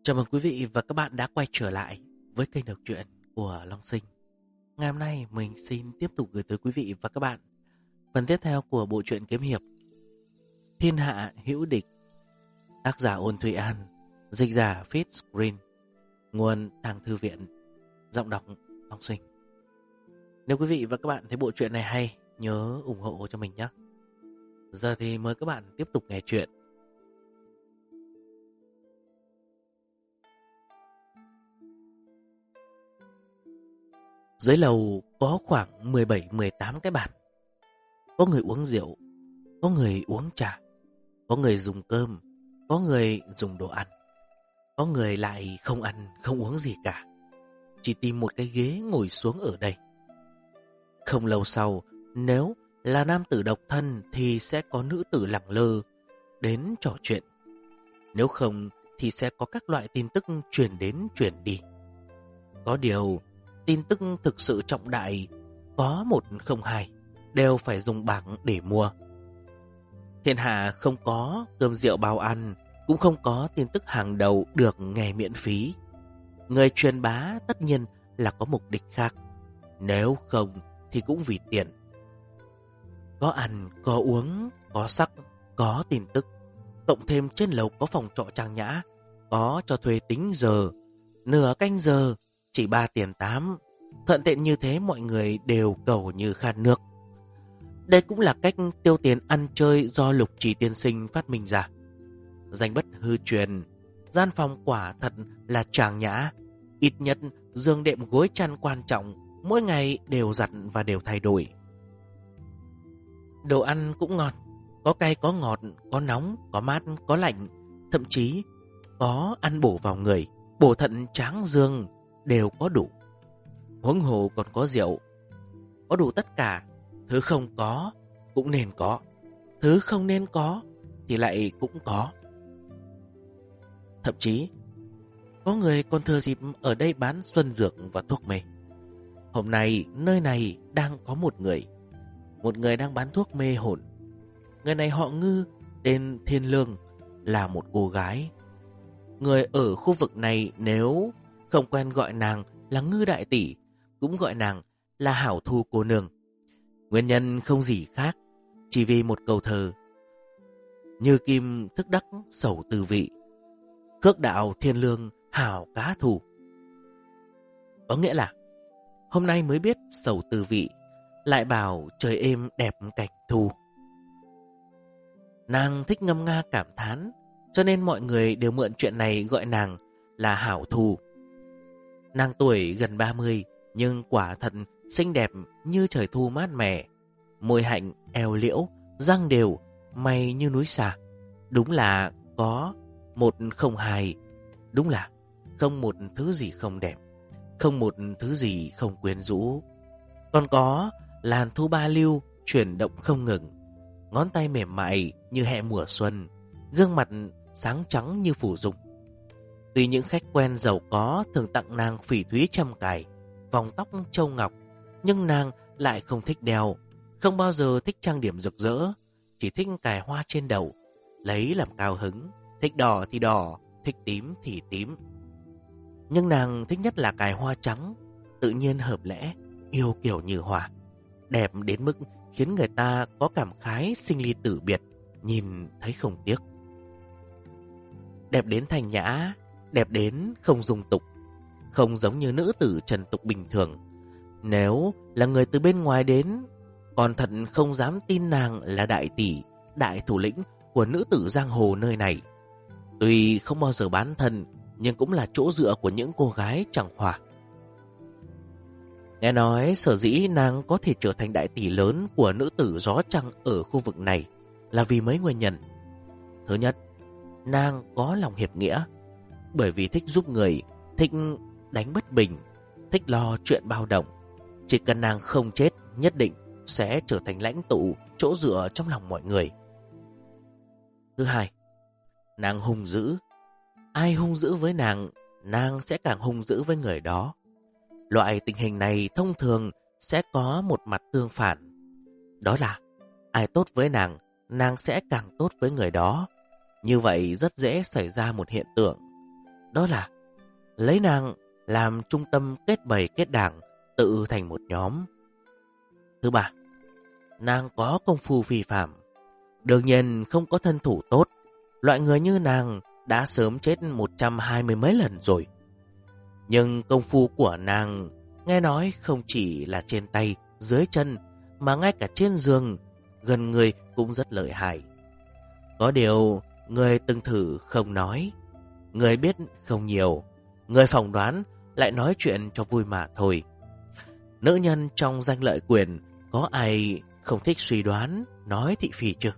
Chào mừng quý vị và các bạn đã quay trở lại với kênh đọc truyện của Long Sinh. Ngày hôm nay mình xin tiếp tục gửi tới quý vị và các bạn phần tiếp theo của bộ truyện kiếm hiệp Thiên Hạ Hữu Địch, tác giả Ôn Thụy An, dịch giả Fitz Green, nguồn Tàng Thư Viện, giọng đọc Long Sinh. Nếu quý vị và các bạn thấy bộ truyện này hay, nhớ ủng hộ cho mình nhé. Giờ thì mời các bạn tiếp tục nghe chuyện. Dưới lầu có khoảng 17-18 cái bàn. Có người uống rượu, có người uống trà, có người dùng cơm, có người dùng đồ ăn, có người lại không ăn, không uống gì cả, chỉ tìm một cái ghế ngồi xuống ở đây. Không lâu sau, nếu là nam tử độc thân thì sẽ có nữ tử lẳng lơ đến trò chuyện. Nếu không thì sẽ có các loại tin tức truyền đến truyền đi. Có điều, tin tức thực sự trọng đại, có một không hai, đều phải dùng bạc để mua. Thiên hạ không có cơm rượu bao ăn, cũng không có tin tức hàng đầu được nghe miễn phí. Người truyền bá tất nhiên là có mục đích khác, nếu không thì cũng vì tiền. Có ăn, có uống, có sắc, có tin tức. Cộng thêm trên lầu có phòng trọ trang nhã, có cho thuê tính giờ, nửa canh giờ chỉ 3 tiền 8. Thuận tiện như thế mọi người đều cầu như khát nước. Đây cũng là cách tiêu tiền ăn chơi do Lục Trì tiên sinh phát minh ra. Danh bất hư truyền, gian phòng quả thật là trang nhã. Ít nhất giường đệm gối chăn quan trọng, mỗi ngày đều giặt và đều thay đổi. Đồ ăn cũng ngon, có cay có ngọt, có nóng, có mát, có lạnh, thậm chí có ăn bổ vào người, bổ thận tráng dương đều có đủ. Huống hồ còn có rượu, có đủ tất cả. Thứ không có cũng nên có, thứ không nên có thì lại cũng có. Thậm chí có người còn thừa dịp ở đây bán xuân dược và thuốc mê. Hôm nay nơi này đang có một người đang bán thuốc mê hồn. Người này họ Ngư, tên Thiên Lương, là một cô gái. Người ở khu vực này nếu không quen gọi nàng là Ngư đại tỷ, cũng gọi nàng là Hảo Thu cô nương. Nguyên nhân không gì khác, chỉ vì một câu thơ: như kim thức đắc sầu tư vị, khước đạo thiên lương hảo cá thù. Có nghĩa là hôm nay mới biết sầu tư vị, lại bảo trời êm đẹp cảnh thu. Nàng thích ngâm nga cảm thán, cho nên mọi người đều mượn chuyện này gọi nàng là Hảo Thu. Nàng tuổi gần 30, nhưng quả thật xinh đẹp như trời thu mát mẻ. Môi hạnh, eo liễu, răng đều, mày như núi xà. Đúng là có một không hai. Đúng là không một thứ gì không đẹp, không một thứ gì không quyến rũ. Còn có làn thu ba lưu chuyển động không ngừng, ngón tay mềm mại như hè mùa xuân, gương mặt sáng trắng như phủ dung. Tuy những khách quen giàu có thường tặng nàng phỉ thúy trăm cài, vòng tóc châu ngọc, nhưng nàng lại không thích đeo, không bao giờ thích trang điểm rực rỡ, chỉ thích cài hoa trên đầu, lấy làm cao hứng, thích đỏ thì đỏ, thích tím thì tím. Nhưng nàng thích nhất là cài hoa trắng, tự nhiên hợp lẽ, yêu kiểu như hoa, đẹp đến mức khiến người ta có cảm khái sinh ly tử biệt, nhìn thấy không tiếc. Đẹp đến thành nhã, đẹp đến không dung tục, không giống như nữ tử trần tục bình thường. Nếu là người từ bên ngoài đến, còn thật không dám tin nàng là đại tỷ, đại thủ lĩnh của nữ tử giang hồ nơi này. Tuy không bao giờ bán thân, nhưng cũng là chỗ dựa của những cô gái chẳng hòa. Nghe nói sở dĩ nàng có thể trở thành đại tỷ lớn của nữ tử gió trăng ở khu vực này là vì mấy nguyên nhân. Thứ nhất, nàng có lòng hiệp nghĩa, bởi vì thích giúp người, thích đánh bất bình, thích lo chuyện bao đồng. Chỉ cần nàng không chết, nhất định sẽ trở thành lãnh tụ, chỗ dựa trong lòng mọi người. Thứ hai, nàng hung dữ. Ai hung dữ với nàng sẽ càng hung dữ với người đó. Loại tình hình này thông thường sẽ có một mặt tương phản. Đó là ai tốt với nàng sẽ càng tốt với người đó. Như vậy rất dễ xảy ra một hiện tượng. đó là lấy nàng làm trung tâm kết bầy kết đảng, tự thành một nhóm. Thứ ba, nàng có công phu phi phàm, đương nhiên không có thân thủ tốt. Loại người như nàng đã sớm chết 120 mấy lần rồi. Nhưng công phu của nàng nghe nói không chỉ là trên tay, dưới chân, mà ngay cả trên giường, gần người cũng rất lợi hại. Có điều, người từng thử không nói, người biết không nhiều, người phỏng đoán lại nói chuyện cho vui mà thôi. Nữ nhân trong danh lợi quyền, có ai không thích suy đoán, nói thị phi chứ?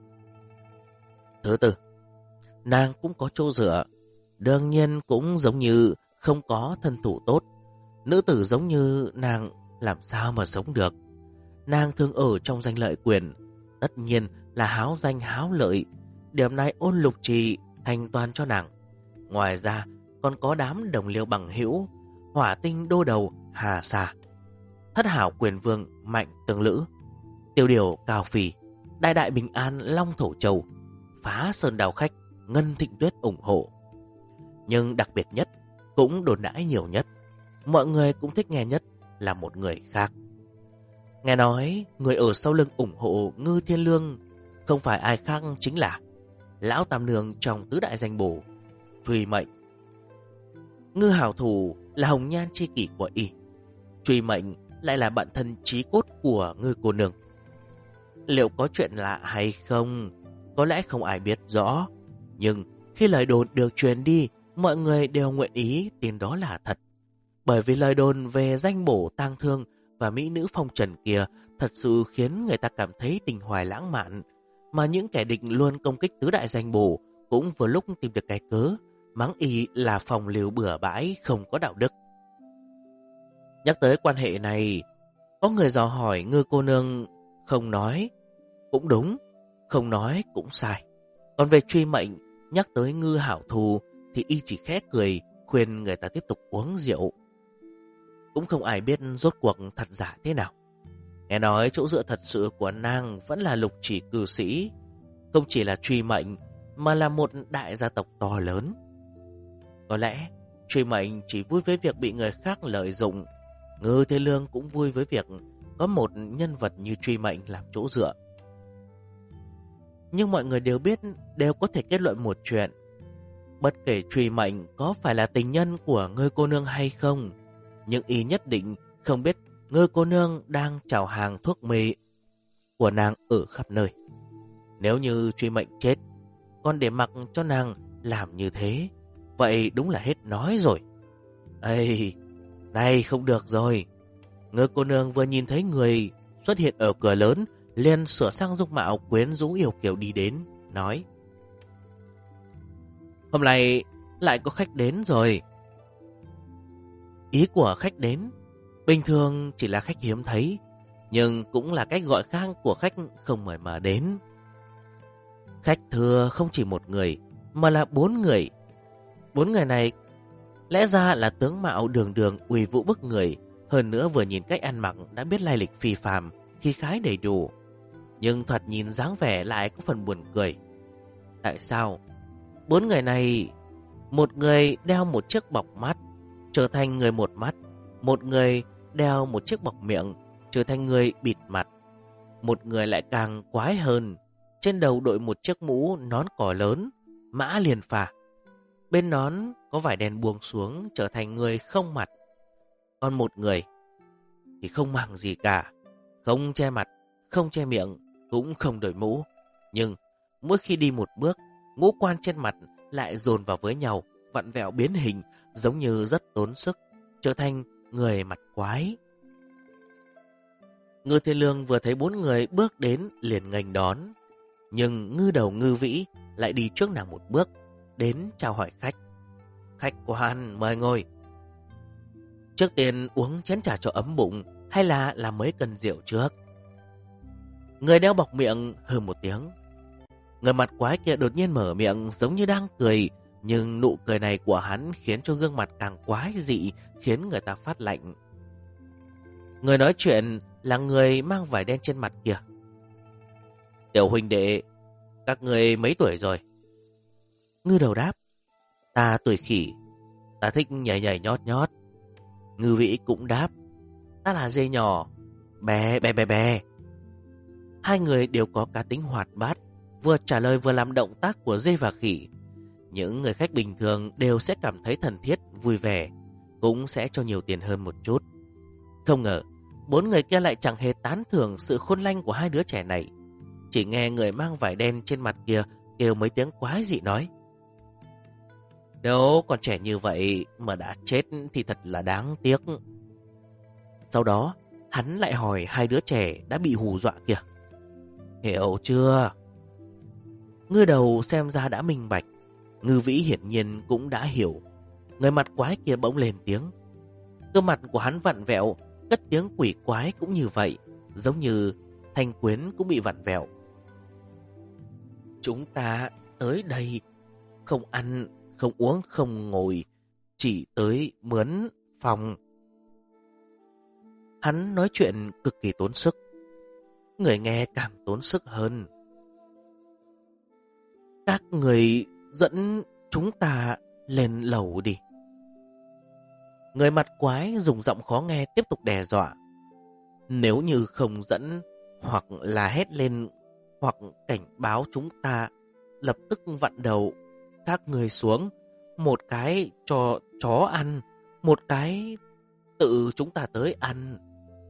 Thứ tư, nàng cũng có chỗ dựa, đương nhiên cũng giống như không có thân thủ tốt. Nữ tử giống như nàng làm sao mà sống được? Nàng thường ở trong danh lợi quyền, tất nhiên là háo danh háo lợi. Điểm này Ôn Lục Trì thành toàn cho nàng. Ngoài ra còn có đám đồng liêu bằng hữu, Hỏa Tinh Đô Đầu, Hà Sa, Thất Hảo Quyền Vương Mạnh Tương Lữ, Tiêu Điều Cao Phì, Đại Đại Bình An Long Thổ Châu, Phá Sơn Đào Khách Ngân Thịnh Tuyết ủng hộ. Nhưng đặc biệt nhất, cũng đồn đãi nhiều nhất, mọi người cũng thích nghe nhất là một người khác. Nghe nói người ở sau lưng ủng hộ Ngư Thiên Lương không phải ai khác chính là Lão Tam Nương trong tứ đại danh bổ, Truy Mệnh. Ngư hảo thủ là hồng nhan chi kỷ của y, Truy Mệnh lại là bạn thân chí cốt của Ngư cô nương. Liệu có chuyện lạ hay không, có lẽ không ai biết rõ, nhưng khi lời đồn được truyền đi, mọi người đều nguyện ý tin đó là thật. Bởi vì lời đồn về danh bổ tang thương và mỹ nữ phong trần kia thật sự khiến người ta cảm thấy tình hoài lãng mạn, mà những kẻ địch luôn công kích tứ đại danh bổ cũng vừa lúc tìm được cái cớ mắng y là phong lưu bừa bãi, không có đạo đức. Nhắc tới quan hệ này, có người dò hỏi Ngư cô nương không nói cũng đúng, không nói cũng sai. Còn về Truy Mệnh, nhắc tới Ngư hảo thù thì y chỉ khẽ cười, khuyên người ta tiếp tục uống rượu. Cũng không ai biết rốt cuộc thật giả thế nào. Nghe nói chỗ dựa thật sự của nàng vẫn là Lục Chỉ cư sĩ, không chỉ là Truy Mệnh mà là một đại gia tộc to lớn. Có lẽ Truy Mệnh chỉ vui với việc bị người khác lợi dụng, Ngư Thiên Lương cũng vui với việc có một nhân vật như Truy Mệnh làm chỗ dựa. Nhưng mọi người đều biết, đều có thể kết luận một chuyện. Bất kể Truy Mệnh có phải là tình nhân của Ngư cô nương hay không, nhưng y nhất định không biết Ngư cô nương đang chào hàng thuốc mê của nàng ở khắp nơi. Nếu như Truy Mệnh chết, còn để mặc cho nàng làm như thế, vậy đúng là hết nói rồi. Ây, này không được rồi. Ngư cô nương vừa nhìn thấy người xuất hiện ở cửa lớn, liền sửa sang dung mạo quyến rũ yêu kiều đi đến, nói: hôm nay lại có khách đến rồi. Ý của khách đến bình thường chỉ là khách hiếm thấy, nhưng cũng là cách gọi khác của khách không mời mà đến. Khách thưa không chỉ một người, mà là 4 người. 4 người này lẽ ra là tướng mạo đường đường uy vũ bức người, hơn nữa vừa nhìn cách ăn mặc đã biết lai lịch phi phàm, khí khái đầy đủ. Nhưng thoạt nhìn dáng vẻ lại có phần buồn cười. Tại sao 4 người này, một người đeo một chiếc bọc mắt trở thành người một mắt, một người đeo một chiếc bọc miệng trở thành người bịt mặt, một người lại càng quái hơn, trên đầu đội một chiếc mũ nón cỏ lớn, mã liền phà, bên nón có vải đen buông xuống trở thành người không mặt. Còn một người thì không mang gì cả, không che mặt, không che miệng, cũng không đội mũ, nhưng mỗi khi đi một bước, ngũ quan trên mặt lại dồn vào với nhau, vặn vẹo biến hình, giống như rất tốn sức, trở thành người mặt quái. Ngư Thiên Lương vừa thấy 4 người bước đến liền nghênh đón, nhưng Ngư Đầu Ngư Vĩ lại đi trước nàng một bước, đến chào hỏi khách. Khách quan mời ngồi. Trước tiên uống chén trà cho ấm bụng, hay là làm mấy cân rượu trước? Người đeo bọc miệng hừ một tiếng. Người mặt quái kia đột nhiên mở miệng giống như đang cười, nhưng nụ cười này của hắn khiến cho gương mặt càng quái dị, khiến người ta phát lạnh. Người nói chuyện là người mang vải đen trên mặt kìa. Tiểu huynh đệ, các người mấy tuổi rồi? Ngư Đầu đáp: ta tuổi khỉ, Ta thích nhảy nhảy nhót nhót. Ngư Vĩ cũng đáp. Ta là dê nhỏ. Bè bè bè bè. Hai người đều có cá tính hoạt bát, vừa trả lời vừa làm động tác của dê và khỉ. Những người khách bình thường đều sẽ cảm thấy thân thiết, vui vẻ, cũng sẽ cho nhiều tiền hơn một chút. Không ngờ, bốn người kia lại chẳng hề tán thưởng sự khôn lanh của hai đứa trẻ này. Chỉ nghe người mang vải đen trên mặt kia kêu mấy tiếng quái dị nói: nếu còn trẻ như vậy mà đã chết thì thật là đáng tiếc. Sau đó, hắn lại hỏi hai đứa trẻ đã bị hù dọa kìa: hiểu chưa? Ngư Đầu xem ra đã minh bạch, Ngư Vĩ hiển nhiên cũng đã hiểu. Người mặt quái kia bỗng lên tiếng. Cơ mặt của hắn vặn vẹo, cất tiếng quỷ quái cũng như vậy, giống như Thanh Quyến cũng bị vặn vẹo. Chúng ta tới đây không ăn, không uống, không ngồi, chỉ tới mướn phòng. Hắn nói chuyện cực kỳ tốn sức, người nghe càng tốn sức hơn. Các người dẫn chúng ta lên lầu đi. Người mặt quái dùng giọng khó nghe tiếp tục đe dọa. Nếu như không dẫn, hoặc là hét lên, hoặc cảnh báo chúng ta, lập tức vặn đầu các người xuống. Một cái cho chó ăn, một cái tự chúng ta tới ăn.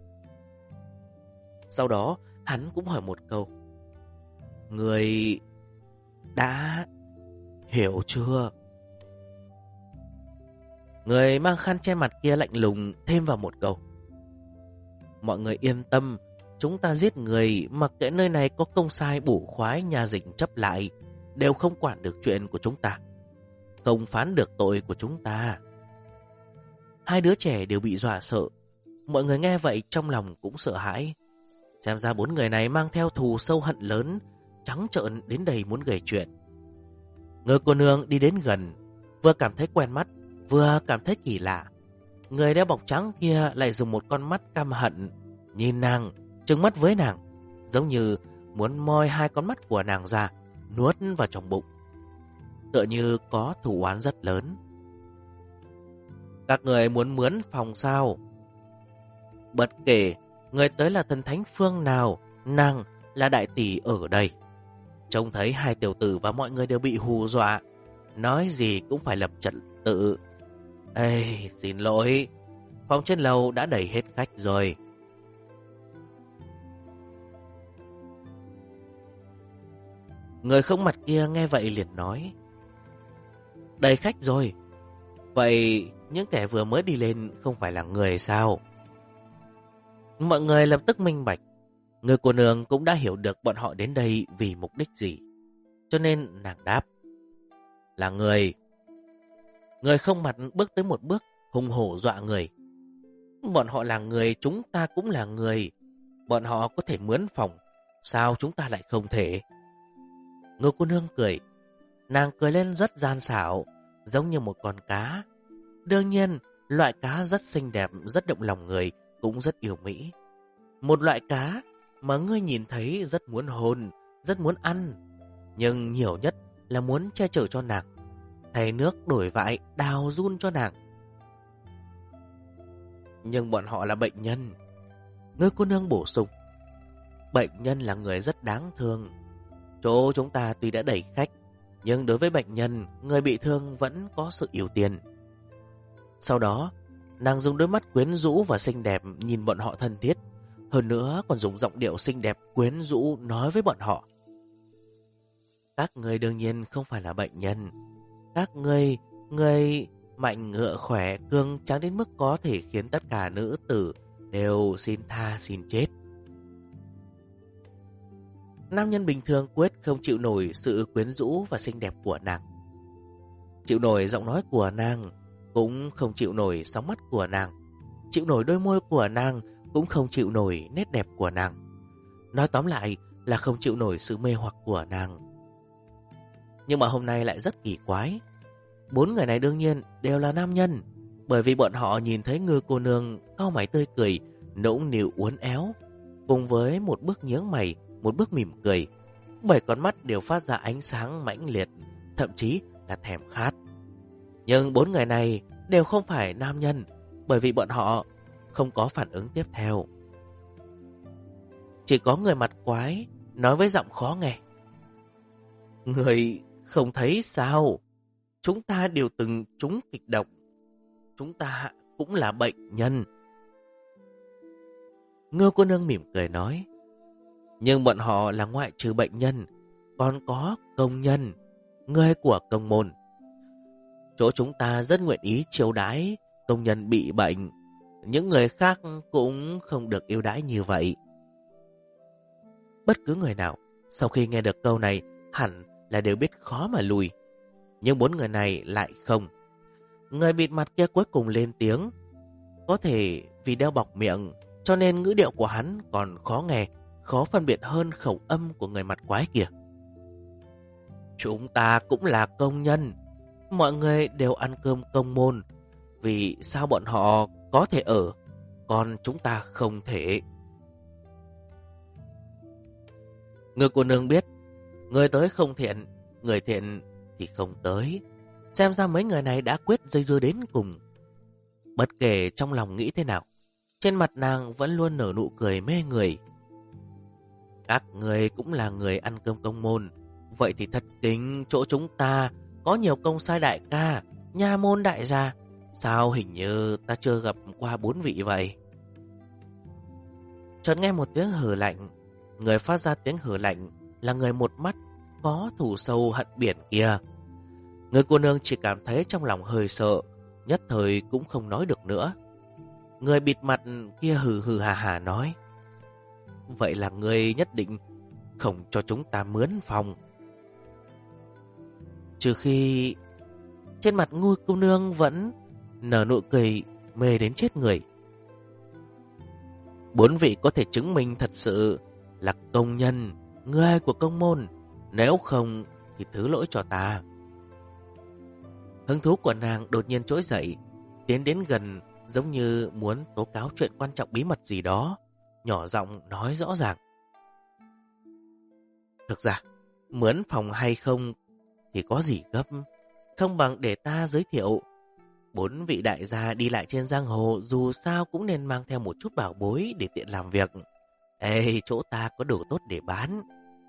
Sau đó hắn cũng hỏi một câu: người đã hiểu chưa? Người mang khăn che mặt kia lạnh lùng thêm vào một câu: mọi người yên tâm, chúng ta giết người, mặc kệ nơi này có công sai bổ khoái nhà dĩnh chấp lại, đều không quản được chuyện của chúng ta, không phán được tội của chúng ta. Hai đứa trẻ đều bị dọa sợ. Mọi người nghe vậy trong lòng cũng sợ hãi. Xem ra bốn người này mang theo thù sâu hận lớn, trắng trợn đến đây muốn gây chuyện. Ngư cô nương đi đến gần, vừa cảm thấy quen mắt, vừa cảm thấy kỳ lạ. Người đeo bọc trắng kia lại dùng một con mắt căm hận nhìn nàng, trừng mắt với nàng, giống như muốn moi hai con mắt của nàng ra, nuốt vào trong bụng, tựa như có thù oán rất lớn. Các người muốn mướn phòng sao? Bất kể người tới là thần thánh phương nào, nàng là đại tỷ ở đây. Trông thấy hai tiểu tử và mọi người đều bị hù dọa, nói gì cũng phải lập trật tự. Ê, xin lỗi, phòng trên lầu đã đầy hết khách rồi. Người không mặt kia nghe vậy liền nói: đầy khách rồi. Vậy những kẻ vừa mới đi lên không phải là người sao? Mọi người lập tức minh bạch. Người cô nương cũng đã hiểu được bọn họ đến đây vì mục đích gì, cho nên nàng đáp: là người. Người không mặt bước tới một bước, hùng hổ dọa người: bọn họ là người, chúng ta cũng là người. Bọn họ có thể mướn phòng, sao chúng ta lại không thể? Người cô nương cười. Nàng cười lên rất gian xảo, giống như một con cá. Đương nhiên, loại cá rất xinh đẹp, rất động lòng người, cũng rất yêu mỹ. Một loại cá mà ngươi nhìn thấy rất muốn hôn, rất muốn ăn, nhưng nhiều nhất là muốn che chở cho nàng, thay nước đổi vại, đào giun cho nàng. Nhưng bọn họ là bệnh nhân. Ngươi cô nương bổ sung: bệnh nhân là người rất đáng thương. Chỗ chúng ta tuy đã đẩy khách, nhưng đối với bệnh nhân, người bị thương vẫn có sự ưu tiên. Sau đó, nàng dùng đôi mắt quyến rũ và xinh đẹp nhìn bọn họ thân thiết, hơn nữa còn dùng giọng điệu xinh đẹp quyến rũ nói với bọn họ: các người đương nhiên không phải là bệnh nhân. Các người mạnh ngựa khỏe, cương tráng đến mức có thể khiến tất cả nữ tử đều xin tha xin chết. Nam nhân bình thường quyết không chịu nổi sự quyến rũ và xinh đẹp của nàng, chịu nổi giọng nói của nàng, cũng không chịu nổi sóng mắt của nàng, chịu nổi đôi môi của nàng, cũng không chịu nổi nét đẹp của nàng. Nói tóm lại là không chịu nổi sự mê hoặc của nàng. Nhưng mà hôm nay lại rất kỳ quái. Bốn người này đương nhiên đều là nam nhân, bởi vì bọn họ nhìn thấy Ngư cô nương cau mày tươi cười, nũng nịu uốn éo, cùng với một bước nhướng mày, một bước mỉm cười, 7 con mắt đều phát ra ánh sáng mãnh liệt, thậm chí là thèm khát. Nhưng bốn người này đều không phải nam nhân, bởi vì bọn họ không có phản ứng tiếp theo. Chỉ có người mặt quái nói với giọng khó nghe. Người không thấy sao? Chúng ta đều từng trúng kịch độc. Chúng ta cũng là bệnh nhân. Ngưu cô nương mỉm cười nói. Nhưng bọn họ là ngoại trừ bệnh nhân, còn có công nhân, người của công môn. Chỗ chúng ta rất nguyện ý chiêu đãi công nhân bị bệnh. Những người khác cũng không được yêu đãi như vậy. Bất cứ người nào sau khi nghe được câu này hẳn là đều biết khó mà lùi. Nhưng 4 người này lại không. Người bịt mặt kia cuối cùng lên tiếng. Có thể vì đeo bọc miệng cho nên ngữ điệu của hắn còn khó nghe, khó phân biệt hơn khẩu âm của người mặt quái kia. Chúng ta cũng là công nhân. Mọi người đều ăn cơm công môn. Vì sao bọn họ có thể ở, còn chúng ta không thể? Người cô nương biết, người tới không thiện, người thiện thì không tới. Xem ra mấy người này đã quyết dây dưa đến cùng. Bất kể trong lòng nghĩ thế nào, trên mặt nàng vẫn luôn nở nụ cười mê người. Các người cũng là người ăn cơm công môn, vậy thì thật tính chỗ chúng ta có nhiều công sai đại ca, nha môn đại gia. Sao hình như ta chưa gặp qua 4 vị vậy? Chợt nghe một tiếng hừ lạnh. Người phát ra tiếng hừ lạnh là người một mắt có thù sâu hận biển kia. Người cô nương chỉ cảm thấy trong lòng hơi sợ, nhất thời cũng không nói được nữa. Người bịt mặt kia hừ hừ hà hà nói. Vậy là người nhất định không cho chúng ta mướn phòng. Trừ khi trên mặt Ngưu cô nương vẫn nở nụ cười mê đến chết người. 4 vị có thể chứng minh thật sự là công nhân, người của công môn. Nếu không thì thứ lỗi cho ta. Hứng thú của nàng đột nhiên trỗi dậy, tiến đến gần giống như muốn tố cáo chuyện quan trọng bí mật gì đó, nhỏ giọng nói rõ ràng. Thực ra, mướn phòng hay không thì có gì gấp, không bằng để ta giới thiệu. 4 vị đại gia đi lại trên giang hồ dù sao cũng nên mang theo một chút bảo bối để tiện làm việc. Ê, chỗ ta có đồ tốt để bán.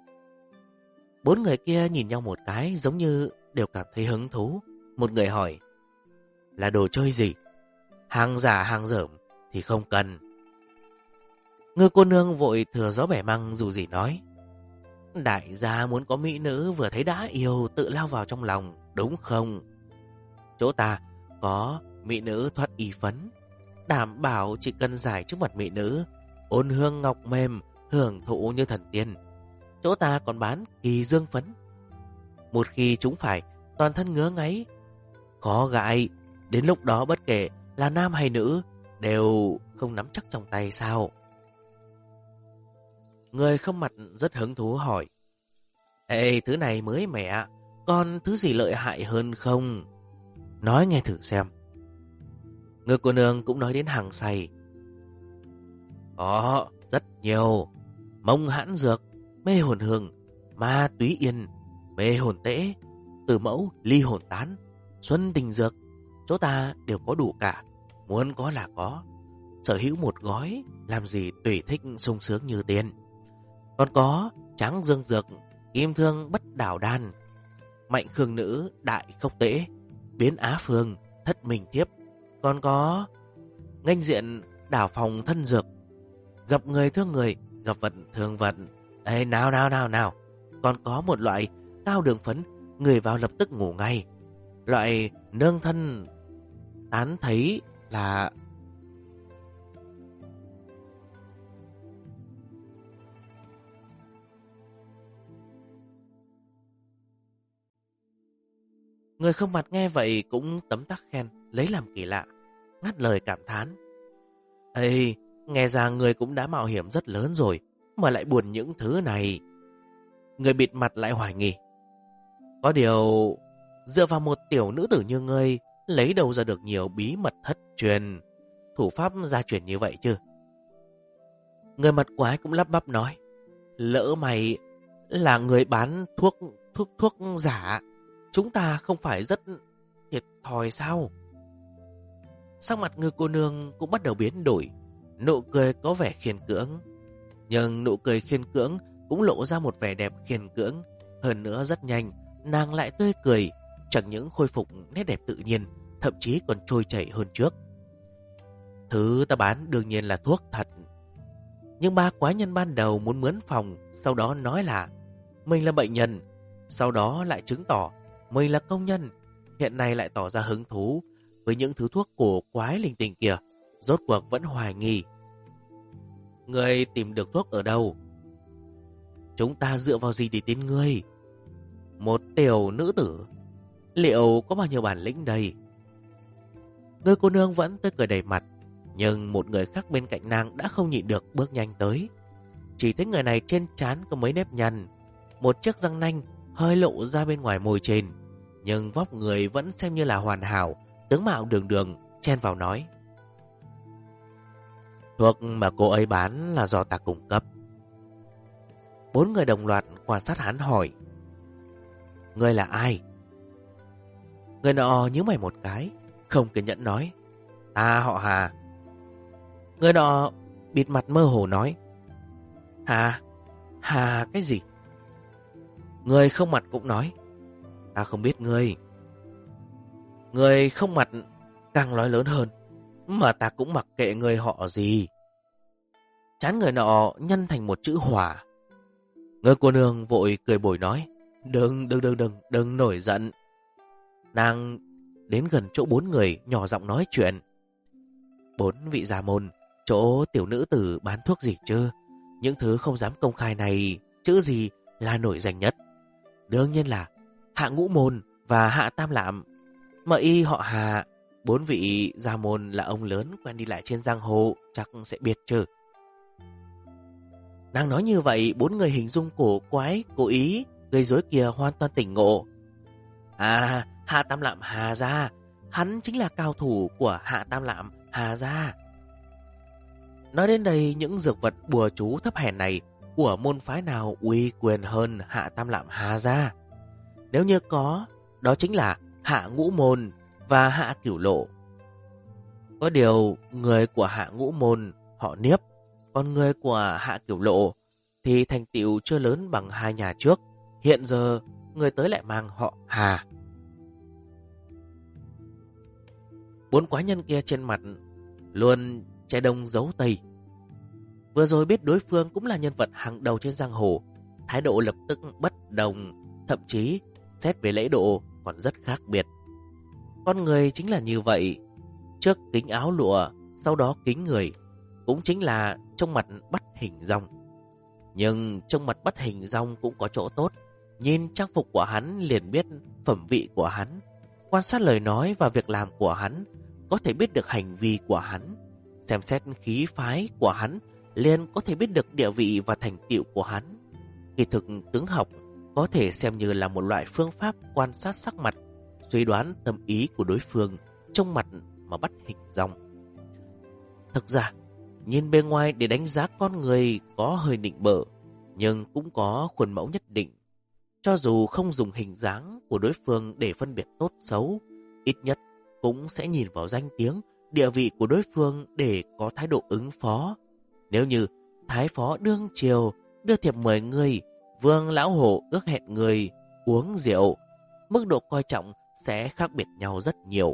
4 người kia nhìn nhau một cái giống như đều cảm thấy hứng thú. Một người hỏi, là đồ chơi gì? Hàng giả hàng dởm thì không cần. Ngư cô nương vội thừa gió bẻ măng dù gì nói, đại gia muốn có mỹ nữ vừa thấy đã yêu tự lao vào trong lòng, đúng không? Chỗ ta có mỹ nữ thoát y phấn, đảm bảo chỉ cần giải trước mặt mỹ nữ, ôn hương ngọc mềm, hưởng thụ như thần tiên. Chỗ ta còn bán kỳ dương phấn. Một khi chúng phải, toàn thân ngứa ngáy, khó gãi. Đến lúc đó bất kể là nam hay nữ đều không nắm chắc trong tay sao? Người không mặt rất hứng thú hỏi, ê, thứ này mới mẻ, còn thứ gì lợi hại hơn không? Nói nghe thử xem. Người cô nương cũng nói đến hàng xay. Có rất nhiều. Mông hãn dược, mê hồn hương, ma túy yên, mê hồn tễ, tử mẫu ly hồn tán, xuân tình dược. Chỗ ta đều có đủ cả, muốn có là có. Sở hữu một gói, làm gì tùy thích sung sướng như tiền. Còn có trắng dương dược, kim thương bất đảo đan, mạnh khương nữ, đại khốc tễ, biến á phương, thất mình thiếp. Còn có nghênh diện đảo phòng thân dược, gặp người thương người, gặp vật thương vật. Ê, nào. Còn có một loại cao đường phấn, người vào lập tức ngủ ngay. Loại nương thân tán thấy là... Người không mặt nghe vậy cũng tấm tắc khen, lấy làm kỳ lạ, ngắt lời cảm thán. Ê, nghe ra người cũng đã mạo hiểm rất lớn rồi, mà lại buồn những thứ này. Người bịt mặt lại hoài nghi. Có điều, dựa vào một tiểu nữ tử như ngươi, lấy đâu ra được nhiều bí mật thất truyền, thủ pháp gia truyền như vậy chứ? Người mặt quái cũng lắp bắp nói, lỡ mày là người bán thuốc giả, chúng ta không phải rất thiệt thòi sao? Sắc mặt Ngư cô nương cũng bắt đầu biến đổi, nụ cười có vẻ khiên cưỡng. Nhưng nụ cười khiên cưỡng cũng lộ ra một vẻ đẹp khiên cưỡng. Hơn nữa rất nhanh, nàng lại tươi cười, chẳng những khôi phục nét đẹp tự nhiên, thậm chí còn trôi chảy hơn trước. Thứ ta bán đương nhiên là thuốc thật. Nhưng ba quái nhân ban đầu muốn mướn phòng, sau đó nói là mình là bệnh nhân, sau đó lại chứng tỏ mình là công nhân, hiện nay lại tỏ ra hứng thú với những thứ thuốc cổ quái linh tinh kia, rốt cuộc vẫn hoài nghi. Ngươi tìm được thuốc ở đâu? Chúng ta dựa vào gì để tin ngươi? Một tiểu nữ tử, liệu có bao nhiêu bản lĩnh đây? Người cô nương vẫn tươi cười đầy mặt, nhưng một người khác bên cạnh nàng đã không nhịn được bước nhanh tới. Chỉ thấy người này trên trán có mấy nếp nhăn, một chiếc răng nanh hơi lộ ra bên ngoài môi trên, nhưng vóc người vẫn xem như là hoàn hảo, tướng mạo đường đường, chen vào nói. Thuốc mà cô ấy bán là do ta cung cấp. Bốn người đồng loạt quan sát hắn hỏi. Ngươi là ai? Người nọ nhíu mày một cái, không kiên nhẫn nói. Ta họ Hà. Người nọ bịt mặt mơ hồ nói. Hà? Hà cái gì? Người không mặt cũng nói. Ta không biết ngươi. Người không mặt càng nói lớn hơn. Mà ta cũng mặc kệ người họ gì. Trán người nọ nhăn thành một chữ hỏa. Người cô nương vội cười bồi nói. Đừng nổi giận. Nàng đến gần chỗ bốn người nhỏ giọng nói chuyện. Bốn vị già môn, chỗ tiểu nữ tử bán thuốc gì chứ? Những thứ không dám công khai này, chữ gì là nổi danh nhất? Đương nhiên là Hạ Ngũ Môn và Hạ Tam Lạm. Mà y họ Hà, bốn vị gia môn là ông lớn quen đi lại trên giang hồ, chắc sẽ biết chứ. Nàng nói như vậy, bốn người hình dung cổ quái, cố ý gây rối kia hoàn toàn tỉnh ngộ. À, Hạ Tam Lạm Hà gia, hắn chính là cao thủ của Hạ Tam Lạm Hà gia. Nói đến đây, những dược vật bùa chú thấp hèn này của môn phái nào uy quyền hơn Hạ Tam Lạm Hà gia? Nếu như có, đó chính là Hạ Ngũ Môn và Hạ Cửu Lộ. Có điều, người của Hạ Ngũ Môn họ Niếp, còn người của Hạ Cửu Lộ thì thành tựu chưa lớn bằng hai nhà trước. Hiện giờ, người tới lại mang họ Hà. Bốn quái nhân kia trên mặt luôn che đông giấu tây. Vừa rồi biết đối phương cũng là nhân vật hàng đầu trên giang hồ, thái độ lập tức bất đồng, thậm chí xét về lễ độ còn rất khác biệt. Con người chính là như vậy, trước kính áo lụa, sau đó kính người, cũng chính là trong mặt bắt hình dong. Nhưng trong mặt bắt hình dong cũng có chỗ tốt, nhìn trang phục của hắn liền biết phẩm vị của hắn, quan sát lời nói và việc làm của hắn, có thể biết được hành vi của hắn, xem xét khí phái của hắn, liền có thể biết được địa vị và thành tựu của hắn. Kỳ thực tướng học có thể xem như là một loại phương pháp quan sát sắc mặt, suy đoán tâm ý của đối phương trong mặt mà bắt hình dong. Thực ra, nhìn bề ngoài để đánh giá con người có hơi nịnh bợ, nhưng cũng có khuôn mẫu nhất định. Cho dù không dùng hình dáng của đối phương để phân biệt tốt xấu, ít nhất cũng sẽ nhìn vào danh tiếng, địa vị của đối phương để có thái độ ứng phó. Nếu như thái phó đương triều đưa thiệp mời người, vương lão hổ ước hẹn người uống rượu, mức độ coi trọng sẽ khác biệt nhau rất nhiều.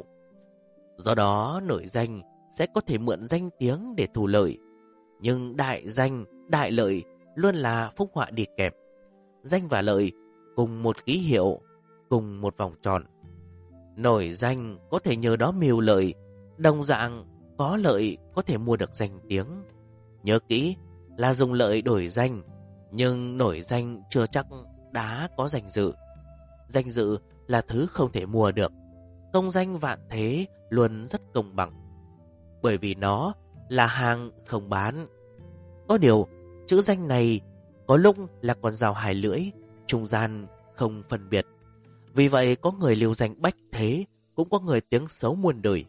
Do đó nổi danh sẽ có thể mượn danh tiếng để thu lợi, nhưng đại danh, đại lợi luôn là phúc họa đi kèm. Danh và lợi cùng một ký hiệu, cùng một vòng tròn. Nổi danh có thể nhờ đó mưu lợi, đồng dạng có lợi có thể mua được danh tiếng. Nhớ kỹ là dùng lợi đổi danh, nhưng nổi danh chưa chắc đã có danh dự. Danh dự là thứ không thể mua được. Công danh vạn thế luôn rất công bằng, bởi vì nó là hàng không bán. Có điều, chữ danh này có lúc là con dao hai lưỡi, trung gian không phân biệt. Vì vậy có người lưu danh bách thế, cũng có người tiếng xấu muôn đời.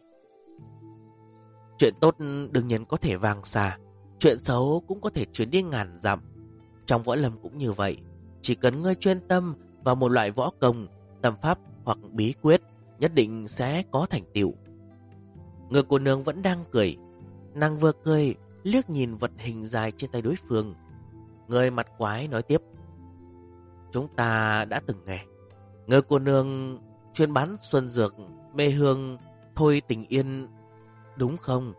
Chuyện tốt đương nhiên có thể vang xa, chuyện xấu cũng có thể truyền đi ngàn dặm. Trong võ lâm cũng như vậy, chỉ cần ngươi chuyên tâm vào một loại võ công, tâm pháp hoặc bí quyết, nhất định sẽ có thành tựu. Người cô nương vẫn đang cười. Nàng vừa cười, liếc nhìn vật hình dài trên tay đối phương. Người mặt quái nói tiếp. Chúng ta đã từng nghe. Người cô nương chuyên bán xuân dược, mê hương, thôi tình yên, đúng không?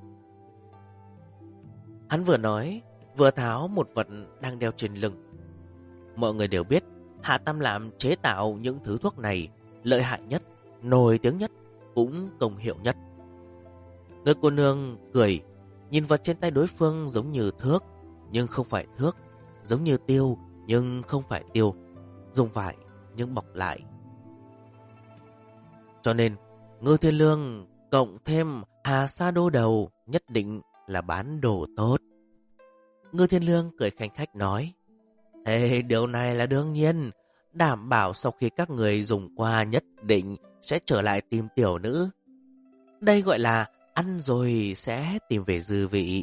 Hắn vừa nói, vừa tháo một vật đang đeo trên lưng. Mọi người đều biết, Hạ Tam Lạm chế tạo những thứ thuốc này lợi hại nhất, nổi tiếng nhất, cũng công hiệu nhất. Người cô nương cười, nhìn vật trên tay đối phương giống như thước, nhưng không phải thước, giống như tiêu, nhưng không phải tiêu, dùng vải nhưng bọc lại. Cho nên, Ngư Thiên Lương cộng thêm Hà Sa Đô đầu nhất định là bán đồ tốt. Ngư Thiên Lương cười khanh khách nói, thế điều này là đương nhiên, đảm bảo sau khi các người dùng qua nhất định sẽ trở lại tìm tiểu nữ. Đây gọi là ăn rồi sẽ tìm về dư vị.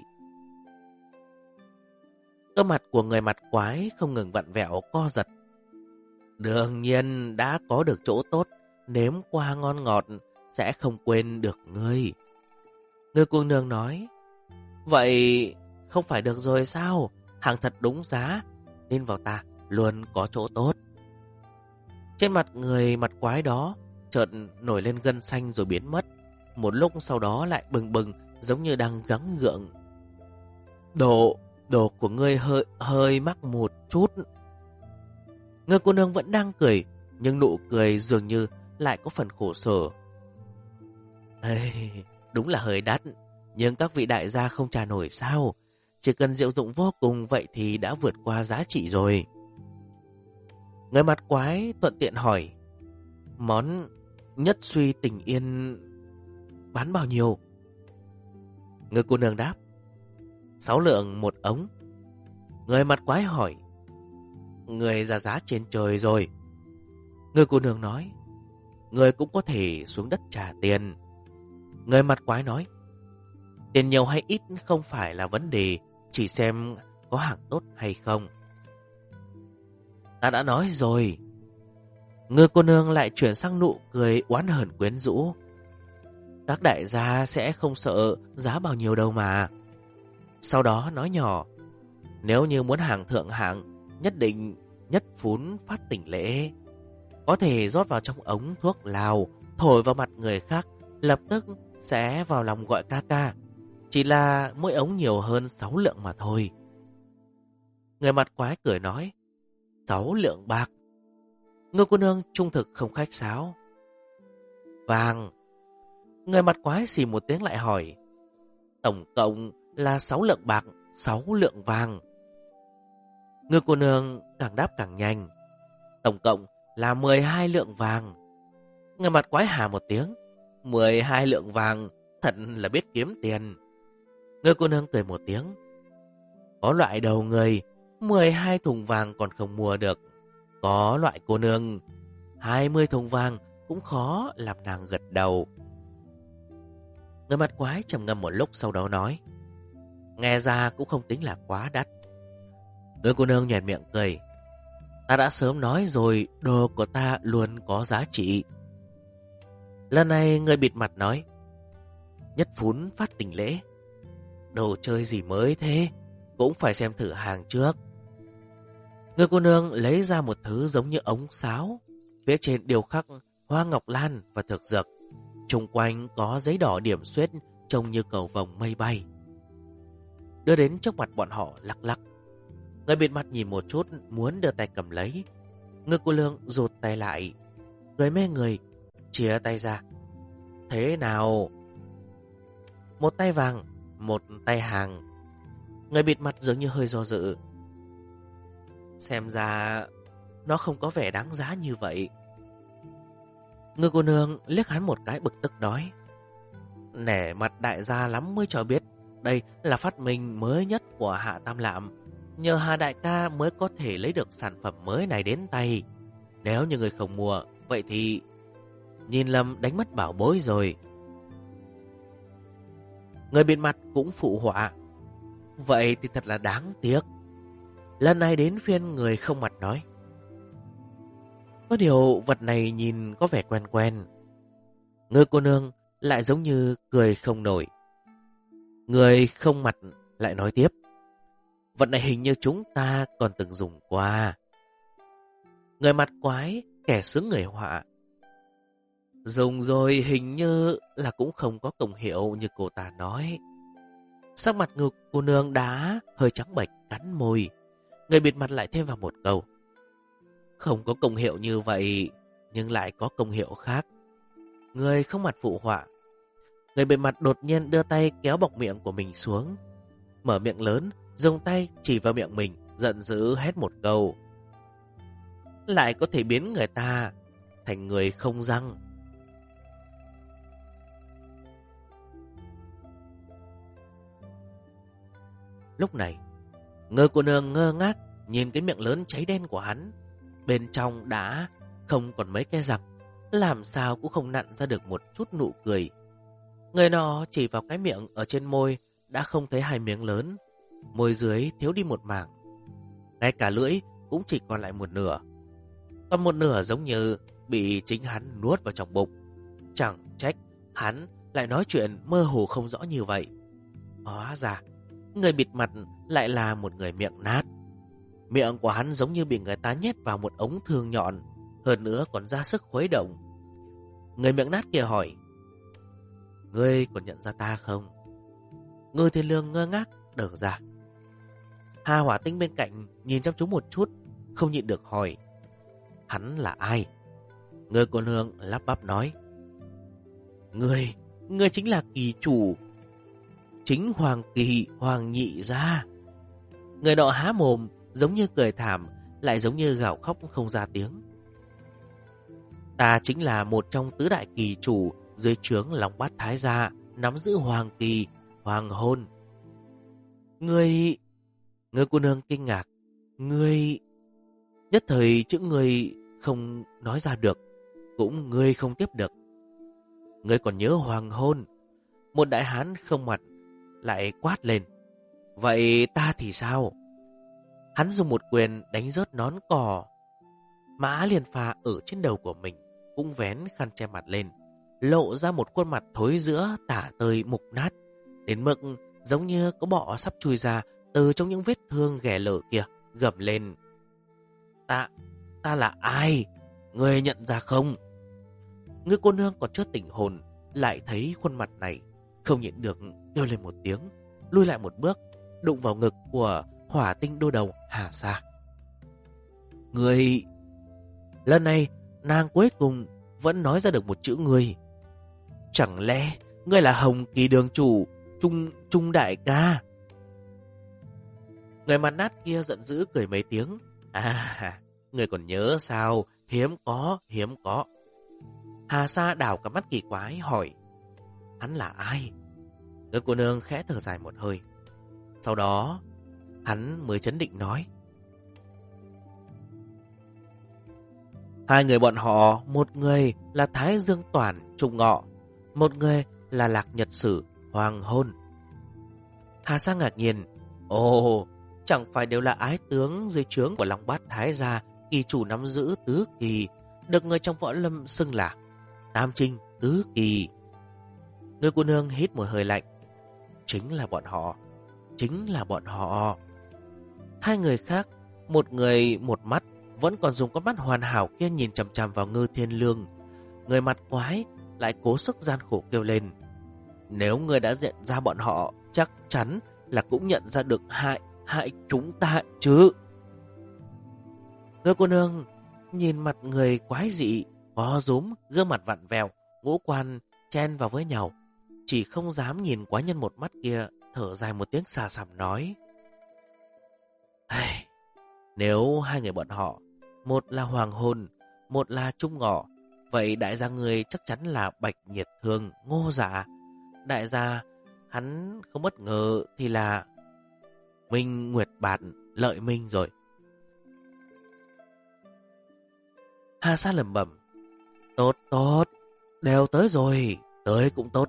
Cơ mặt của người mặt quái không ngừng vặn vẹo co giật. Đương nhiên đã có được chỗ tốt, nếm qua ngon ngọt sẽ không quên được ngươi. Người cô nương nói, vậy không phải được rồi sao? Hàng thật đúng giá, tin vào ta, luôn có chỗ tốt. Trên mặt người mặt quái đó chợt nổi lên gân xanh rồi biến mất. Một lúc sau đó lại bừng bừng, giống như đang gắng gượng. Đồ của ngươi hơi mắc một chút. Người cô nương vẫn đang cười, nhưng nụ cười dường như lại có phần khổ sở. Đúng là hơi đắt, nhưng các vị đại gia không trả nổi sao? Chỉ cần diệu dụng vô cùng vậy thì đã vượt qua giá trị rồi. Người mặt quái thuận tiện hỏi, món nhất suy tình yên bán bao nhiêu? Người cô nương đáp, 6 lượng một ống. Người mặt quái hỏi, người ra giá trên trời rồi. Người cô nương nói, người cũng có thể xuống đất trả tiền. Người mặt quái nói, tiền nhiều hay ít không phải là vấn đề, chỉ xem có hàng tốt hay không. Ta đã nói rồi. Người cô nương lại chuyển sang nụ cười oán hờn quyến rũ. Các đại gia sẽ không sợ giá bao nhiêu đâu mà. Sau đó nói nhỏ, nếu như muốn hàng thượng hạng, nhất định nhất phún phát tỉnh lễ. Có thể rót vào trong ống thuốc lào, thổi vào mặt người khác, lập tức sẽ vào lòng gọi ca ca. Chỉ là mỗi ống nhiều hơn 6 lượng mà thôi. Người mặt quái cười nói, 6 lượng bạc. Người cô nương trung thực không khách sáo. Vàng. Người mặt quái xì một tiếng lại hỏi, tổng cộng là 6 lượng bạc, 6 lượng vàng. Người cô nương càng đáp càng nhanh, tổng cộng là 12 lượng vàng. Người mặt quái hà một tiếng, 12 lượng vàng, thật là biết kiếm tiền. Người cô nương cười một tiếng, có loại đầu người 12 thùng vàng còn không mua được. Có loại cô nương 20 thùng vàng cũng khó làm nàng gật đầu. Người mặt quái trầm ngâm một lúc sau đó nói, nghe ra cũng không tính là quá đắt. Người cô nương nhoẻn miệng cười, ta đã sớm nói rồi, đồ của ta luôn có giá trị. Lần này người bịt mặt nói, nhất phún phát tình lễ. Đồ chơi gì mới thế, cũng phải xem thử hàng trước. Người cô nương lấy ra một thứ giống như ống sáo, phía trên điêu khắc hoa ngọc lan và thực dược. Xung quanh có giấy đỏ điểm xuyết trông như cầu vồng mây bay. Đưa đến trước mặt bọn họ lắc lắc. Người bịt mặt nhìn một chút muốn đưa tay cầm lấy. Người cô nương rụt tay lại, cười mê người, chia tay ra. Thế nào? Một tay vàng, một tay hàng. Người bịt mặt dường như hơi do dự. Xem ra nó không có vẻ đáng giá như vậy. Người cô nương liếc hắn một cái bực tức nói, nể mặt đại gia lắm mới cho biết đây là phát minh mới nhất của Hạ Tam Lạm. Nhờ Hà đại ca mới có thể lấy được sản phẩm mới này đến tay. Nếu như người không mua, vậy thì nhìn lầm đánh mất bảo bối rồi. Người bịt mặt cũng phụ họa, vậy thì thật là đáng tiếc. Lần này đến phiên người không mặt nói, có điều vật này nhìn có vẻ quen quen. Người cô nương lại giống như cười không nổi. Người không mặt lại nói tiếp. Vật này hình như chúng ta còn từng dùng qua. Người mặt quái, kẻ sướng người họa. Dùng rồi hình như là cũng không có công hiệu như cô ta nói. Sắc mặt ngực cô nương đã hơi trắng bệch, cắn môi. Người bịt mặt lại thêm vào một câu. Không có công hiệu như vậy, nhưng lại có công hiệu khác. Người không mặt phụ họa. Người bịt mặt đột nhiên đưa tay kéo bọc miệng của mình xuống. Mở miệng lớn, dùng tay chỉ vào miệng mình, giận dữ hét một câu. Lại có thể biến người ta thành người không răng. Lúc này, Ngư cô nương ngơ ngác nhìn cái miệng lớn cháy đen của hắn. Bên trong đã không còn mấy cái răng, làm sao cũng không nặn ra được một chút nụ cười. Người nọ chỉ vào cái miệng ở trên môi đã không thấy hai miếng lớn, môi dưới thiếu đi một mảng. Ngay cả lưỡi cũng chỉ còn lại một nửa. Còn một nửa giống như bị chính hắn nuốt vào trong bụng. Chẳng trách hắn lại nói chuyện mơ hồ không rõ như vậy. Hóa ra người bịt mặt lại là một người miệng nát. Miệng của hắn giống như bị người ta nhét vào một ống thương nhọn, hơn nữa còn ra sức khuấy động. Người miệng nát kia hỏi. Ngươi còn nhận ra ta không? Ngư Thiên Lương ngơ ngác đờ ra. Hà Hỏa Tinh bên cạnh nhìn chăm chú một chút, không nhịn được hỏi. Hắn là ai? Người cô nương lắp bắp nói. Ngươi chính là kỳ chủ, chính Hoàng Kỳ Hoàng Nhị gia. Người nọ há mồm, giống như cười thảm, lại giống như gào khóc không ra tiếng. Ta chính là một trong tứ đại kỳ chủ dưới trướng Long Bát Thái gia, nắm giữ Hoàng Kỳ, Hoàng Hôn. Người cô nương kinh ngạc. Ngươi... Nhất thời chữ ngươi không nói ra được, cũng ngươi không tiếp được. Ngươi còn nhớ Hoàng Hôn? Một đại hán không mặt lại quát lên. Vậy ta thì sao? Hắn dùng một quyền đánh rớt nón cỏ. Mã Liên Pha ở trên đầu của mình cũng vén khăn che mặt lên, lộ ra một khuôn mặt thối rữa tả tơi mục nát, đến mức giống như có bọ sắp chui ra từ trong những vết thương ghẻ lở kia, gầm lên. Ta là ai? Ngươi nhận ra không? Người cô nương còn chưa tỉnh hồn, lại thấy khuôn mặt này, không nhịn được kêu lên một tiếng, lui lại một bước, đụng vào ngực của Hỏa Tinh đô đầu Hà Sa. Ngươi... Lần này, nàng cuối cùng vẫn nói ra được một chữ ngươi. Chẳng lẽ ngươi là Hồng Kỳ đường chủ, Trung đại ca? Người mặt nát kia giận dữ cười mấy tiếng. À, ngươi còn nhớ sao? Hiếm có. Hà Sa đảo cả mắt kỳ quái hỏi. Hắn là ai? Người cô nương khẽ thở dài một hơi. Sau đó, hắn mới trấn định nói. Hai người bọn họ, một người là Thái Dương Toản, Trùng Ngọ, một người là Lạc Nhật Sử, Hoàng Hôn. Hà Sa ngạc nhiên. Ồ, chẳng phải đều là ái tướng dưới trướng của Long Bát Thái gia, kỳ chủ nắm giữ tứ kỳ, được người trong võ lâm xưng là Tam Trinh tứ kỳ. Người cô nương hít một hơi lạnh. Chính là bọn họ. Hai người khác, một người một mắt, vẫn còn dùng con mắt hoàn hảo kia nhìn chằm chằm vào Ngư Thiên Lương. Người mặt quái lại cố sức gian khổ kêu lên. Nếu người đã nhận ra bọn họ, chắc chắn là cũng nhận ra được hại chúng ta chứ. Người cô nương nhìn mặt người quái dị, có rúm, gương mặt vặn vẹo, ngũ quan chen vào với nhau, chỉ không dám nhìn quái nhân một mắt kia, thở dài một tiếng xà xằm nói. Nếu hai người bọn họ, một là Hoàng Hôn, một là Trung Ngọ, vậy đại gia người chắc chắn là Bạch Nhiệt Thương, Ngô Dạ. Đại gia hắn không bất ngờ thì là Minh Nguyệt Bản, Lợi Minh rồi. Hà Sa lẩm bẩm. Tốt, đều tới rồi, tới cũng tốt.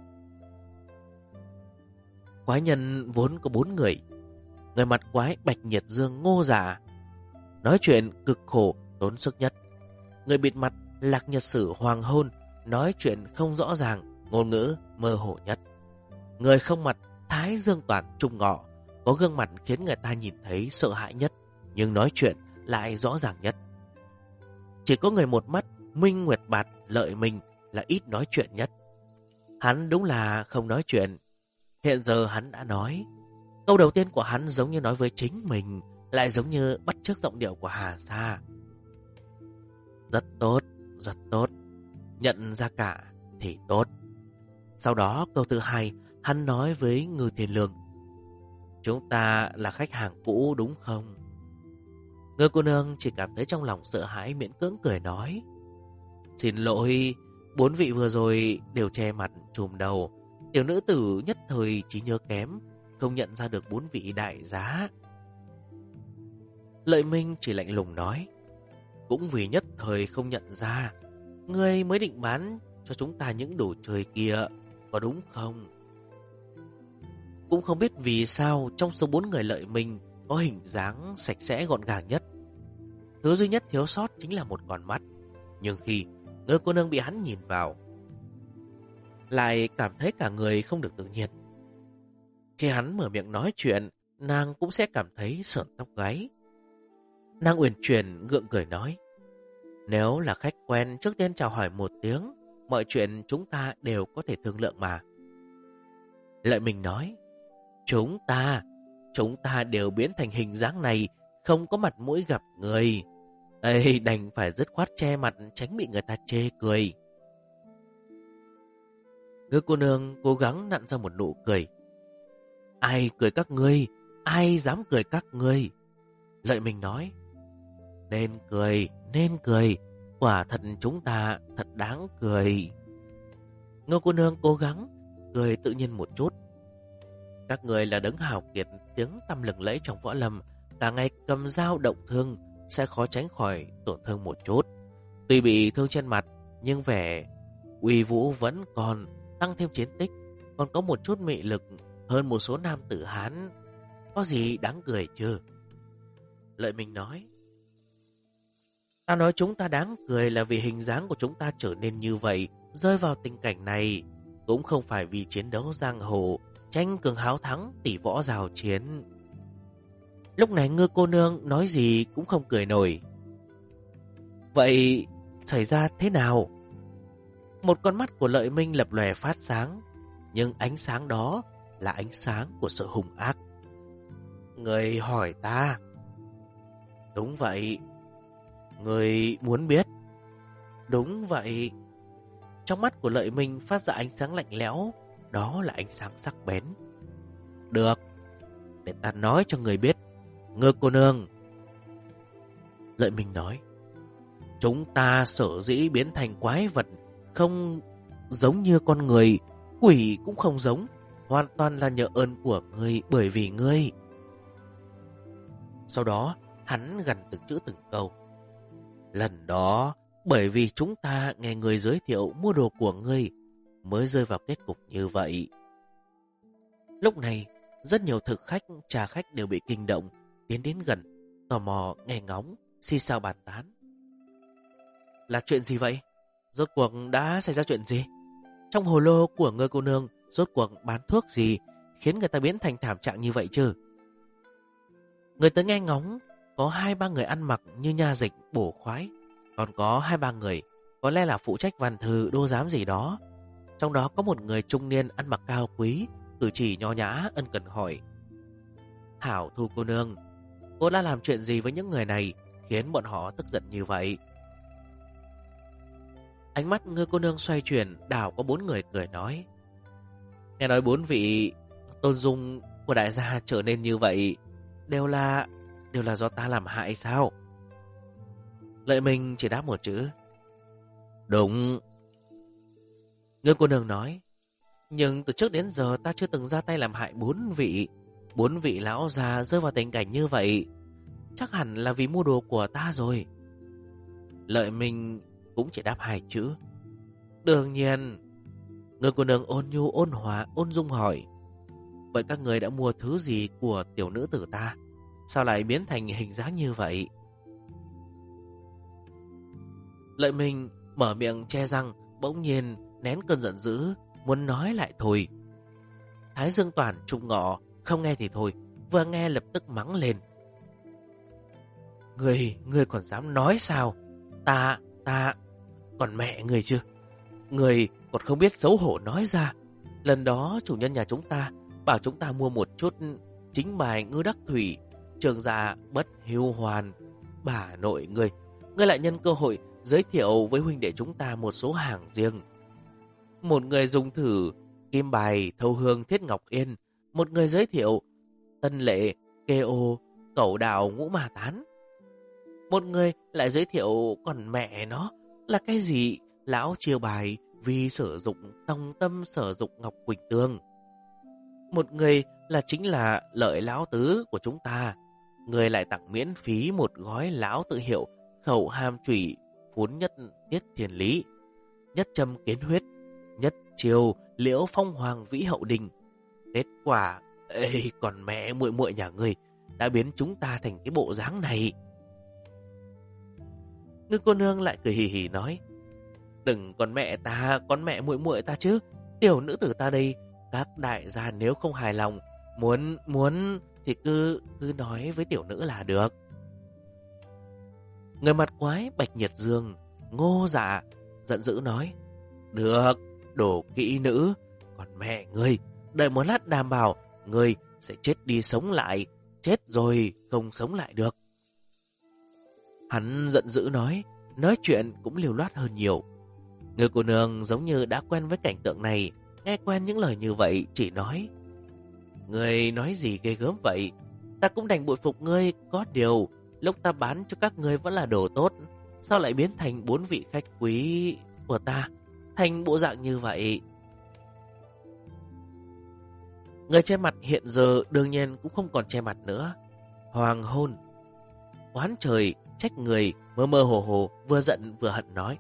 Quái nhân vốn có 4 người. Người mặt quái Bạch Nhiệt Dương Ngô Dạ, nói chuyện cực khổ, tốn sức nhất. Người bịt mặt Lạc Nhật Sử Hoàng Hôn, nói chuyện không rõ ràng, ngôn ngữ mơ hồ nhất. Người không mặt thái dương toàn trung ngọ, có gương mặt khiến người ta nhìn thấy sợ hãi nhất, nhưng nói chuyện lại rõ ràng nhất. Chỉ có người một mắt, Minh Nguyệt Bạt Lợi Minh là ít nói chuyện nhất. Hắn đúng là không nói chuyện. Hiện giờ hắn đã nói. Câu đầu tiên của hắn giống như nói với chính mình, lại giống như bắt chước giọng điệu của Hà Sa. Rất tốt, rất tốt. Nhận ra cả thì tốt. Sau đó câu thứ hai, hắn nói với Ngư Thiên Lương. Chúng ta là khách hàng cũ đúng không? Ngư cô nương chỉ cảm thấy trong lòng sợ hãi, miễn cưỡng cười nói. Xin lỗi, 4 vị vừa rồi đều che mặt trùm đầu. Tiểu nữ tử nhất thời trí nhớ kém, không nhận ra được 4 vị đại giá. Lợi Minh chỉ lạnh lùng nói. Cũng vì nhất thời không nhận ra, ngươi mới định bán cho chúng ta những đồ chơi kia, có đúng không? Cũng không biết vì sao trong số 4 người Lợi Minh có hình dáng sạch sẽ gọn gàng nhất. Thứ duy nhất thiếu sót chính là một con mắt. Nhưng khi Ngư cô nương bị hắn nhìn vào, lại cảm thấy cả người không được tự nhiên. Khi hắn mở miệng nói chuyện, nàng cũng sẽ cảm thấy sởn tóc gáy. Nàng uyển chuyển gượng cười nói. Nếu là khách quen, trước tiên chào hỏi một tiếng, mọi chuyện chúng ta đều có thể thương lượng mà. Lợi Minh nói. Chúng ta đều biến thành hình dáng này, không có mặt mũi gặp người. Ê, đành phải dứt khoát che mặt, tránh bị người ta chê cười. Ngư cô nương cố gắng nặn ra một nụ cười. Ai cười các ngươi? Ai dám cười các ngươi? Lợi Minh nói. Nên cười. Quả thật chúng ta thật đáng cười. Ngư cô nương cố gắng cười tự nhiên một chút. Các người là đấng hào kiệt, tiếng tăm lừng lẫy trong võ lâm, cả ngày cầm dao động thương, sẽ khó tránh khỏi tổn thương một chút. Tuy bị thương trên mặt, nhưng vẻ uy vũ vẫn còn, tăng thêm chiến tích, còn có một chút mị lực hơn một số nam tử Hán. Có gì đáng cười chứ? Lợi Minh nói. Ta nói chúng ta đáng cười là vì hình dáng của chúng ta trở nên như vậy, rơi vào tình cảnh này, cũng không phải vì chiến đấu giang hồ, tranh cường háo thắng, tỷ võ giao chiến. Lúc này Ngư cô nương nói gì cũng không cười nổi. Vậy xảy ra thế nào? Một con mắt của Lợi Minh lập lòe phát sáng, nhưng ánh sáng đó là ánh sáng của sự hung ác. Người hỏi ta. Đúng vậy. Người muốn biết. Đúng vậy. Trong mắt của Lợi Minh phát ra ánh sáng lạnh lẽo, đó là ánh sáng sắc bén. Được, để ta nói cho người biết. Ngư cô nương. Lợi Minh nói. Chúng ta sở dĩ biến thành quái vật, không giống như con người, quỷ cũng không giống, hoàn toàn là nhờ ơn của ngươi, bởi vì ngươi. Sau đó hắn gằn từng chữ từng câu. Lần đó bởi vì chúng ta nghe người giới thiệu mua đồ của ngươi, mới rơi vào kết cục như vậy. Lúc này rất nhiều thực khách, trà khách đều bị kinh động, tiến đến gần, tò mò nghe ngóng, xì xào bàn tán. Là chuyện gì vậy? Rốt cuộc đã xảy ra chuyện gì? Trong hồ lô của Ngư cô nương rốt cuộc bán thuốc gì khiến người ta biến thành thảm trạng như vậy chứ? Người tới nghe ngóng có 2-3 người ăn mặc như nha dịch bổ khoái, còn có 2-3 người có lẽ là phụ trách văn thư đô giám gì đó. Trong đó có một người trung niên ăn mặc cao quý, cử chỉ nho nhã, ân cần hỏi. Hảo Thu cô nương, cô đã làm chuyện gì với những người này khiến bọn họ tức giận như vậy? Ánh mắt Ngư cô nương xoay chuyển, đảo có 4 người cười nói. Nghe nói 4 vị tôn dung của đại gia trở nên như vậy đều là do ta làm hại sao? Lợi Minh chỉ đáp một chữ. Đúng. Ngư cô nương nói. Nhưng từ trước đến giờ ta chưa từng ra tay làm hại 4 vị. 4 vị lão già rơi vào tình cảnh như vậy, chắc hẳn là vì mua đồ của ta rồi. Lợi Minh cũng chỉ đáp 2 chữ. Đương nhiên. Ngư cô nương ôn nhu ôn hòa ôn dung hỏi. Vậy các người đã mua thứ gì của tiểu nữ tử ta? Sao lại biến thành hình dáng như vậy? Lợi Minh mở miệng che răng, bỗng nhiên nén cơn giận dữ, muốn nói lại thôi. Thái Dương Toàn Trung Ngọ không nghe thì thôi, vừa nghe lập tức mắng lên. Ngươi còn dám nói sao? Ta, còn mẹ ngươi chứ? Ngươi còn không biết xấu hổ nói ra. Lần đó chủ nhân nhà chúng ta bảo chúng ta mua một chút chính bài ngư đắc thủy, trường gia bất hưu hoàn. Bà nội ngươi lại nhân cơ hội giới thiệu với huynh đệ chúng ta một số hàng riêng. Một người dùng thử kim bài thâu hương thiết ngọc yên, một người giới thiệu tân lệ kê ô cẩu đào ngũ ma tán, một người lại giới thiệu còn mẹ nó là cái gì lão chiêu bài vì sử dụng tông tâm sử dụng ngọc quỳnh tương. Một người là chính là lợi lão tứ của chúng ta, người lại tặng miễn phí một gói lão tự hiệu khẩu hàm chủy phún nhất tiết thiên lý, nhất châm kiến huyết, nhất chiêu liễu phong hoàng vĩ hậu đình. Kết quả còn mẹ muội muội nhà ngươi đã biến chúng ta thành cái bộ dáng này. Ngư cô nương lại cười hì hì nói, đừng còn mẹ ta, còn mẹ muội muội ta chứ. Tiểu nữ tử ta đây, các đại gia nếu không hài lòng, muốn thì cứ nói với tiểu nữ là được. Người mặt quái Bạch Nhiệt Dương Ngô Dạ giận dữ nói, được, đồ kỹ nữ, còn mẹ ngươi, đợi một lát đảm bảo ngươi sẽ chết đi sống lại, chết rồi không sống lại được. Hắn giận dữ nói chuyện cũng liều loát hơn nhiều. Người cô nương giống như đã quen với cảnh tượng này, nghe quen những lời như vậy chỉ nói, ngươi nói gì ghê gớm vậy? Ta cũng đành bội phục ngươi, có điều lúc ta bán cho các ngươi vẫn là đồ tốt, sao lại biến thành 4 vị khách quý của ta thành bộ dạng như vậy? Người che mặt hiện giờ đương nhiên cũng không còn che mặt nữa. Hoàng hôn, oán trời, trách người, mơ mơ hồ hồ, vừa giận vừa hận nói,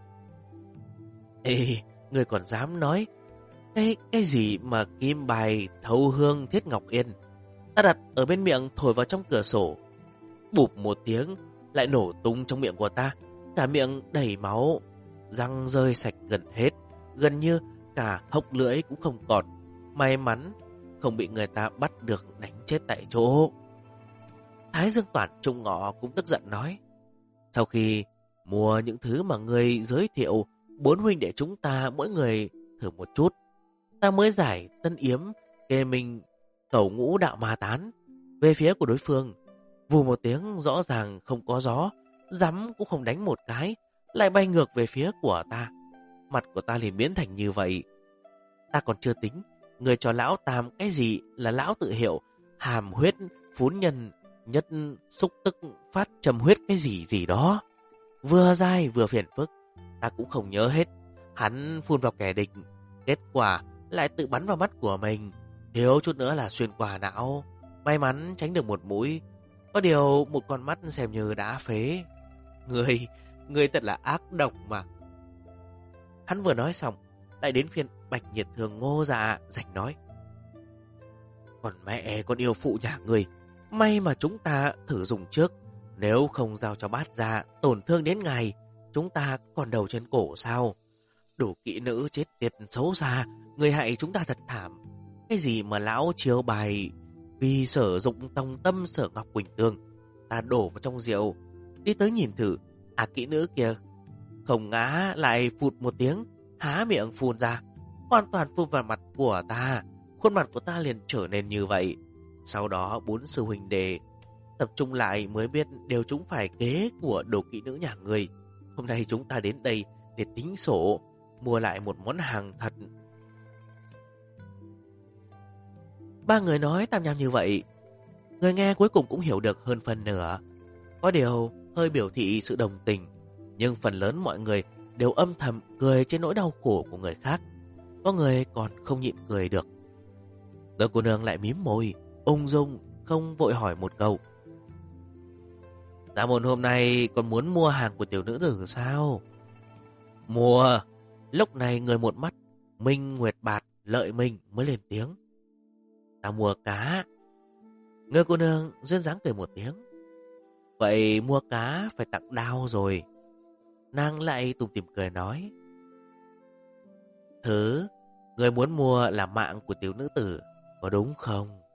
ê, người còn dám nói cái gì mà kim bài thâu hương thiết ngọc yên? Ta đặt ở bên miệng thổi vào trong cửa sổ, bụp một tiếng lại nổ tung trong miệng của ta, cả miệng đầy máu, răng rơi sạch gần hết, gần như cả hốc lưỡi cũng không còn. May mắn không bị người ta bắt được đánh chết tại chỗ. Thái Dương Toàn Trung Ngọ cũng tức giận nói, sau khi mua những thứ mà người giới thiệu, 4 huynh đệ chúng ta mỗi người thử một chút, ta mới giải tân yếm kê mình cẩu ngũ đạo ma tán. Về phía của đối phương, vù một tiếng rõ ràng không có gió, dắm cũng không đánh một cái, lại bay ngược về phía của ta. Mặt của ta liền biến thành như vậy. Ta còn chưa tính, người cho lão Tam cái gì là lão tự hiệu hàm huyết phún nhân nhất xúc tức phát trầm huyết cái gì đó, vừa dai vừa phiền phức, ta cũng không nhớ hết. Hắn phun vào kẻ địch, kết quả lại tự bắn vào mắt của mình, thiếu chút nữa là xuyên qua não. May mắn tránh được một mũi, có điều một con mắt xem như đã phế. Người thật là ác độc mà. Hắn vừa nói xong, lại đến phiên Bạch Nhiệt Thường Ngô Dạ rảnh nói, còn mẹ con yêu phụ nhà người, may mà chúng ta thử dùng trước, nếu không giao cho bát ra tổn thương đến ngày, chúng ta còn đầu trên cổ sao? Đủ kỹ nữ chết tiệt xấu xa, người hại chúng ta thật thảm. Cái gì mà lão chiếu bài vì sử dụng tòng tâm sở ngọc quỳnh tương, ta đổ vào trong rượu, đi tới nhìn thử, kỹ nữ kia không ngã lại phụt một tiếng, há miệng phun ra, hoàn toàn phun vào mặt của ta. Khuôn mặt của ta liền trở nên như vậy. Sau đó 4 sư huynh đệ tập trung lại mới biết đều chúng phải kế của đồ kỹ nữ nhà người. Hôm nay chúng ta đến đây để tính sổ, mua lại một món hàng thật. 3 người nói tam nham như vậy, người nghe cuối cùng cũng hiểu được hơn phần nửa. Có điều hơi biểu thị sự đồng tình, nhưng phần lớn mọi người đều âm thầm cười trên nỗi đau khổ của người khác. Có người còn không nhịn cười được. Đôi cô nương lại mím môi, ung dung không vội hỏi một câu, Dạ môn hôm nay còn muốn mua hàng của tiểu nữ tử sao? Mua. Lúc này người một mắt Minh Nguyệt Bạt Lợi Minh mới lên tiếng, ta mua cá. Người cô nương duyên dáng cười một tiếng, vậy mua cá phải tặng đao rồi. Nàng lại tủm tỉm cười nói, thứ Người muốn mua là mạng của tiểu nữ tử, có đúng không?